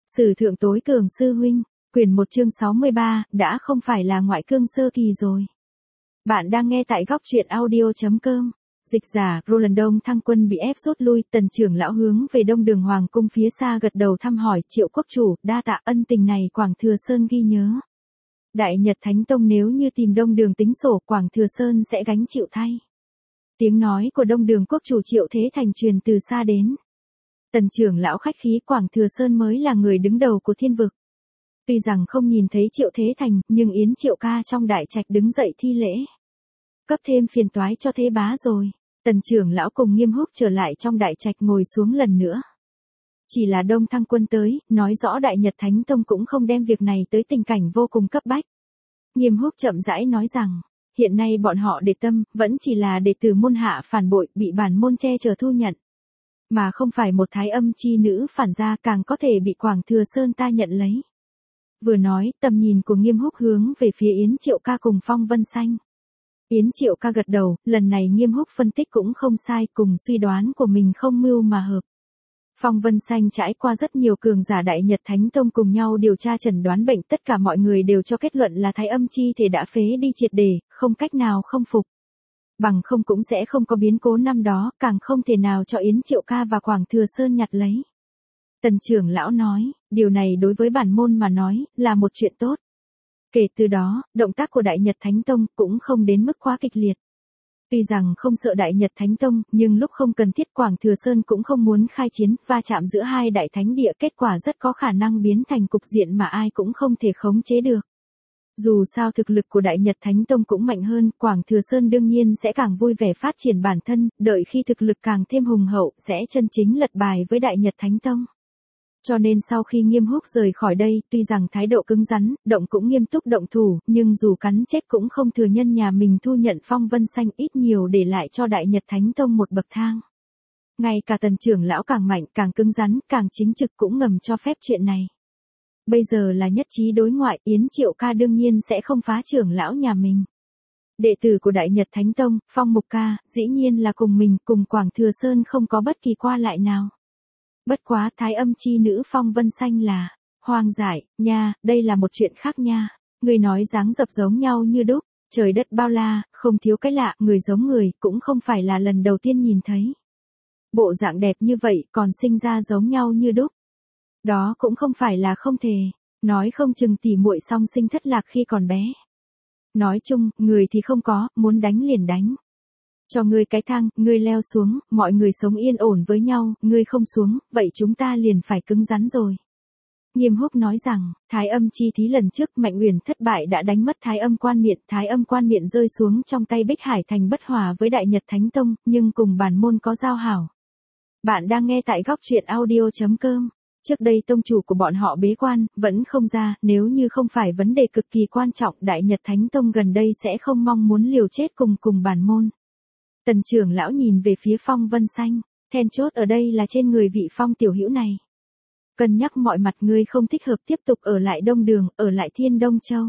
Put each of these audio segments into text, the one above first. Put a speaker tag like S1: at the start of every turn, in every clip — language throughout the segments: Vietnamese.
S1: Sử thượng tối cường sư huynh, quyển 1 chương 63, đã không phải là ngoại cương sơ kỳ rồi. Bạn đang nghe tại góc truyện audio.com. Dịch giả, Roland Đông Thăng quân bị ép rút lui, Tần trưởng lão hướng về Đông Đường Hoàng cung phía xa gật đầu thăm hỏi, Triệu quốc chủ, đa tạ ân tình này Quảng Thừa Sơn ghi nhớ. Đại Nhật Thánh Tông nếu như tìm Đông Đường tính sổ, Quảng Thừa Sơn sẽ gánh chịu thay. Tiếng nói của Đông Đường quốc chủ Triệu Thế Thành truyền từ xa đến. Tần trưởng lão khách khí, Quảng Thừa Sơn mới là người đứng đầu của thiên vực. Tuy rằng không nhìn thấy Triệu Thế Thành, nhưng Yến Triệu ca trong đại trạch đứng dậy thi lễ. Cấp thêm phiền toái cho thế bá rồi. Tần trưởng lão cùng Nghiêm Húc trở lại trong đại trạch ngồi xuống lần nữa. Chỉ là Đông Thăng quân tới, nói rõ Đại Nhật Thánh Tông cũng không đem việc này tới tình cảnh vô cùng cấp bách. Nghiêm Húc chậm rãi nói rằng, hiện nay bọn họ đệ tâm, vẫn chỉ là đệ tử môn hạ phản bội, bị bản môn che chở thu nhận. Mà không phải một thái âm chi nữ phản gia, càng có thể bị Quảng Thừa Sơn ta nhận lấy. Vừa nói, tầm nhìn của Nghiêm Húc hướng về phía Yến Triệu ca cùng Phong Vân Xanh. Yến Triệu ca gật đầu, lần này Nghiêm Húc phân tích cũng không sai, cùng suy đoán của mình không mưu mà hợp. Phong Vân Xanh trải qua rất nhiều cường giả Đại Nhật Thánh Tông cùng nhau điều tra chẩn đoán bệnh, tất cả mọi người đều cho kết luận là thái âm chi thể đã phế đi triệt để, không cách nào không phục. Bằng không cũng sẽ không có biến cố năm đó, càng không thể nào cho Yến Triệu ca và Quảng Thừa Sơn nhặt lấy. Tần trưởng lão nói, điều này đối với bản môn mà nói, là một chuyện tốt. Kể từ đó, động tác của Đại Nhật Thánh Tông cũng không đến mức quá kịch liệt. Tuy rằng không sợ Đại Nhật Thánh Tông, nhưng lúc không cần thiết Quảng Thừa Sơn cũng không muốn khai chiến, va chạm giữa hai đại thánh địa, kết quả rất có khả năng biến thành cục diện mà ai cũng không thể khống chế được. Dù sao thực lực của Đại Nhật Thánh Tông cũng mạnh hơn, Quảng Thừa Sơn đương nhiên sẽ càng vui vẻ phát triển bản thân, đợi khi thực lực càng thêm hùng hậu, sẽ chân chính lật bài với Đại Nhật Thánh Tông. Cho nên sau khi Nghiêm Húc rời khỏi đây, tuy rằng thái độ cứng rắn, động cũng nghiêm túc động thủ, nhưng dù cắn chết cũng không thừa nhân nhà mình thu nhận Phong Vân Xanh, ít nhiều để lại cho Đại Nhật Thánh Tông một bậc thang. Ngay cả Tần trưởng lão càng mạnh, càng cứng rắn, càng chính trực cũng ngầm cho phép chuyện này. Bây giờ là nhất trí đối ngoại, Yến Triệu ca đương nhiên sẽ không phá trưởng lão nhà mình. Đệ tử của Đại Nhật Thánh Tông, Phong Mục ca, dĩ nhiên là cùng mình, cùng Quảng Thừa Sơn không có bất kỳ qua lại nào. Bất quá thái âm chi nữ Phong Vân Xanh là hoang dại, nha, đây là một chuyện khác nha. Người nói dáng dập giống nhau như đúc, trời đất bao la, không thiếu cái lạ, người giống người, cũng không phải là lần đầu tiên nhìn thấy. Bộ dạng đẹp như vậy còn sinh ra giống nhau như đúc. Đó cũng không phải là không thể, nói không chừng tỉ muội song sinh thất lạc khi còn bé. Nói chung, người thì không có, muốn đánh liền đánh. Cho ngươi cái thang, ngươi leo xuống, mọi người sống yên ổn với nhau, ngươi không xuống, vậy chúng ta liền phải cứng rắn rồi. Nghiêm Húc nói rằng, thái âm chi thí lần trước Mạnh Uyển thất bại đã đánh mất thái âm quan miện rơi xuống trong tay Bích Hải Thành bất hòa với Đại Nhật Thánh Tông, nhưng cùng bản môn có giao hảo. Bạn đang nghe tại góc truyện audio.com. Trước đây tông chủ của bọn họ bế quan, vẫn không ra, nếu như không phải vấn đề cực kỳ quan trọng, Đại Nhật Thánh Tông gần đây sẽ không mong muốn liều chết cùng bản môn. Tần trưởng lão nhìn về phía Phong Vân Xanh, then chốt ở đây là trên người vị Phong tiểu hữu này. Cân nhắc mọi mặt, ngươi không thích hợp tiếp tục ở lại Đông Đường, ở lại Thiên Đông Châu.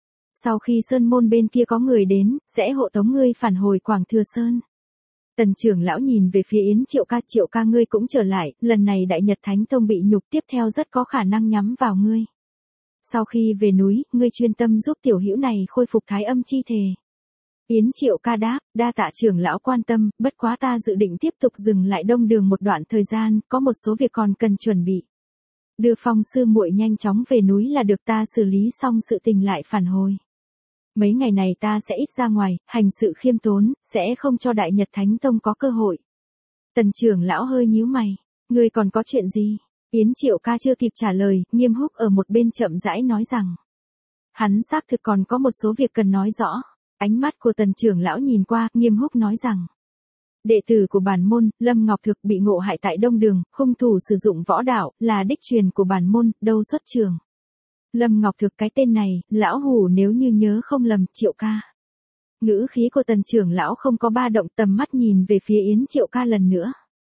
S1: Sau khi Sơn Môn bên kia có người đến, sẽ hộ tống ngươi phản hồi Quảng Thừa Sơn. Tần trưởng lão nhìn về phía Yến Triệu ca ngươi cũng trở lại, lần này Đại Nhật Thánh Tông bị nhục, tiếp theo rất có khả năng nhắm vào ngươi. Sau khi về núi, ngươi chuyên tâm giúp tiểu hữu này khôi phục thái âm chi thể. Yến Triệu ca đáp, đa tạ trưởng lão quan tâm, bất quá ta dự định tiếp tục dừng lại Đông Đường một đoạn thời gian, có một số việc còn cần chuẩn bị. Đưa Phong sư muội nhanh chóng về núi là được, ta xử lý xong sự tình lại phản hồi. Mấy ngày này ta sẽ ít ra ngoài, hành sự khiêm tốn, sẽ không cho Đại Nhật Thánh Tông có cơ hội. Tần trưởng lão hơi nhíu mày, ngươi còn có chuyện gì? Yến Triệu ca chưa kịp trả lời, Nghiêm Húc ở một bên chậm rãi nói rằng. Hắn xác thực còn có một số việc cần nói rõ. Ánh mắt của Tần trưởng lão nhìn qua, Nghiêm Húc nói rằng. Đệ tử của bản môn, Lâm Ngọc Thực bị ngộ hại tại Đông Đường, hung thủ sử dụng võ đạo, là đích truyền của bản môn, đâu xuất trường. Lâm Ngọc Thực cái tên này, lão hủ nếu như nhớ không lầm, Triệu ca. Ngữ khí của Tần trưởng lão không có ba động, tầm mắt nhìn về phía Yến Triệu ca lần nữa.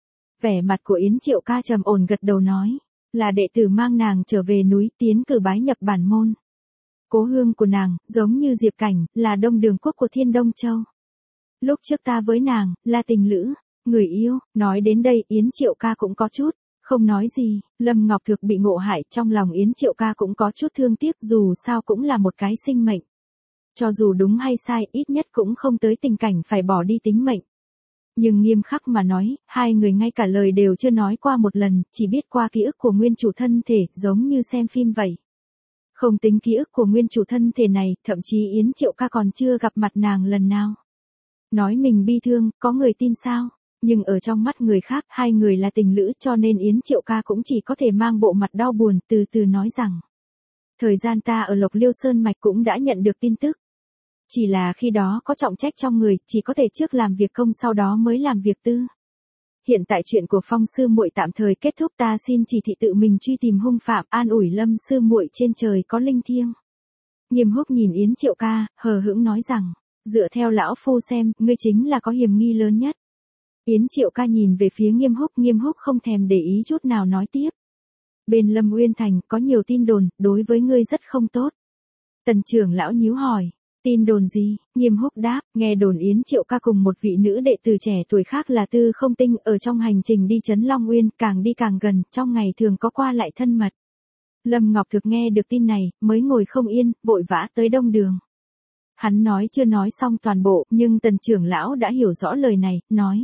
S1: Vẻ mặt của Yến Triệu ca trầm ổn gật đầu nói, là đệ tử mang nàng trở về núi, tiến cử bái nhập bản môn. Cố hương của nàng, giống như Diệp Cảnh, là Đông Đường quốc của Thiên Đông Châu. Lúc trước ta với nàng, là tình lữ, người yêu, nói đến đây Yến Triệu ca cũng có chút Không nói gì, Lâm Ngọc Thược bị ngộ hại, trong lòng Yến Triệu Ca cũng có chút thương tiếc, dù sao cũng là một cái sinh mệnh. Cho dù đúng hay sai, ít nhất cũng không tới tình cảnh phải bỏ đi tính mệnh. Nhưng nghiêm khắc mà nói, hai người ngay cả lời đều chưa nói qua một lần, chỉ biết qua ký ức của nguyên chủ thân thể, giống như xem phim vậy. Không tính ký ức của nguyên chủ thân thể này, thậm chí Yến Triệu Ca còn chưa gặp mặt nàng lần nào. Nói mình bi thương, có người tin sao? Nhưng ở trong mắt người khác, hai người là tình lữ, cho nên Yến Triệu Ca cũng chỉ có thể mang bộ mặt đau buồn, từ từ nói rằng. Thời gian ta ở Lộc Liêu Sơn Mạch cũng đã nhận được tin tức. Chỉ là khi đó có trọng trách trong người, chỉ có thể trước làm việc công sau đó mới làm việc tư. Hiện tại chuyện của Phong sư muội tạm thời kết thúc, ta xin chỉ thị tự mình truy tìm hung phạm, an ủi Lâm sư muội trên trời có linh thiêng. Nghiêm Húc nhìn Yến Triệu Ca, hờ hững nói rằng, dựa theo lão phu xem, ngươi chính là có hiểm nghi lớn nhất. Yến Triệu Ca nhìn về phía Nghiêm Húc không thèm để ý chút nào nói tiếp. Bên Lâm Uyên Thành có nhiều tin đồn, đối với ngươi rất không tốt. Tần trưởng lão nhíu hỏi, tin đồn gì? Nghiêm Húc đáp, nghe đồn Yến Triệu Ca cùng một vị nữ đệ tử trẻ tuổi khác là Tư Không Tinh ở trong hành trình đi trấn Long Uyên, càng đi càng gần, trong ngày thường có qua lại thân mật. Lâm Ngọc Thực nghe được tin này, mới ngồi không yên, vội vã tới đông đường. Hắn nói chưa nói xong toàn bộ, nhưng tần trưởng lão đã hiểu rõ lời này, nói.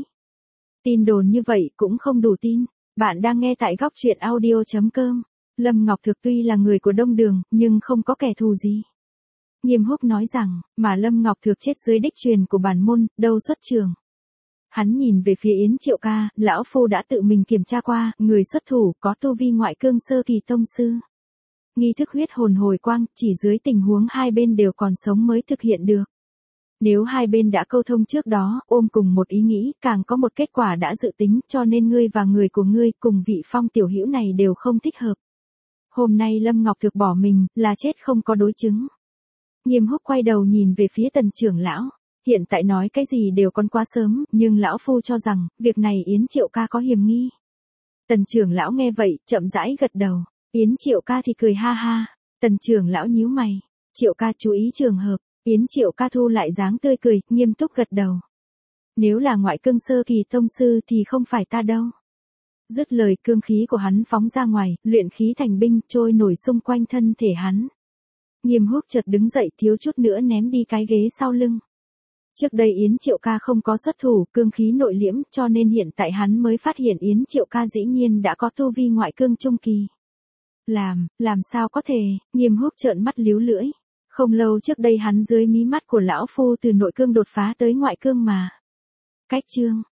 S1: Tin đồn như vậy cũng không đủ tin. Bạn đang nghe tại góc truyện audio.com. Lâm Ngọc Thực tuy là người của đông đường, nhưng không có kẻ thù gì. Nghiêm Húc nói rằng, mà Lâm Ngọc Thực chết dưới đích truyền của bản môn, đâu xuất trường. Hắn nhìn về phía Yến Triệu Ca, lão phu đã tự mình kiểm tra qua, người xuất thủ có tu vi ngoại cương sơ kỳ tông sư. Nghi thức huyết hồn hồi quang, chỉ dưới tình huống hai bên đều còn sống mới thực hiện được. Nếu hai bên đã câu thông trước đó, ôm cùng một ý nghĩ, càng có một kết quả đã dự tính, cho nên ngươi và người của ngươi cùng vị Phong tiểu hữu này đều không thích hợp. Hôm nay Lâm Ngọc Thực bỏ mình, là chết không có đối chứng. Nghiêm Húc quay đầu nhìn về phía tần trưởng lão. Hiện tại nói cái gì đều còn quá sớm, nhưng lão phu cho rằng, việc này Yến Triệu Ca có hiểm nghi. Tần trưởng lão nghe vậy, chậm rãi gật đầu. Yến Triệu Ca thì cười ha ha. Tần trưởng lão nhíu mày. Triệu Ca chú ý trường hợp. Yến Triệu Ca thu lại dáng tươi cười, nghiêm túc gật đầu. Nếu là ngoại cương sơ kỳ tông sư thì không phải ta đâu. Dứt lời, cương khí của hắn phóng ra ngoài, luyện khí thành binh, trôi nổi xung quanh thân thể hắn. Nghiêm Húc chợt đứng dậy, thiếu chút nữa ném đi cái ghế sau lưng. Trước đây Yến Triệu Ca không có xuất thủ, cương khí nội liễm, cho nên hiện tại hắn mới phát hiện Yến Triệu Ca dĩ nhiên đã có tu vi ngoại cương trung kỳ. Làm sao có thể? Nghiêm Húc trợn mắt líu lưỡi. Không lâu trước đây hắn dưới mí mắt của lão phu từ nội cương đột phá tới ngoại cương mà. Cách chương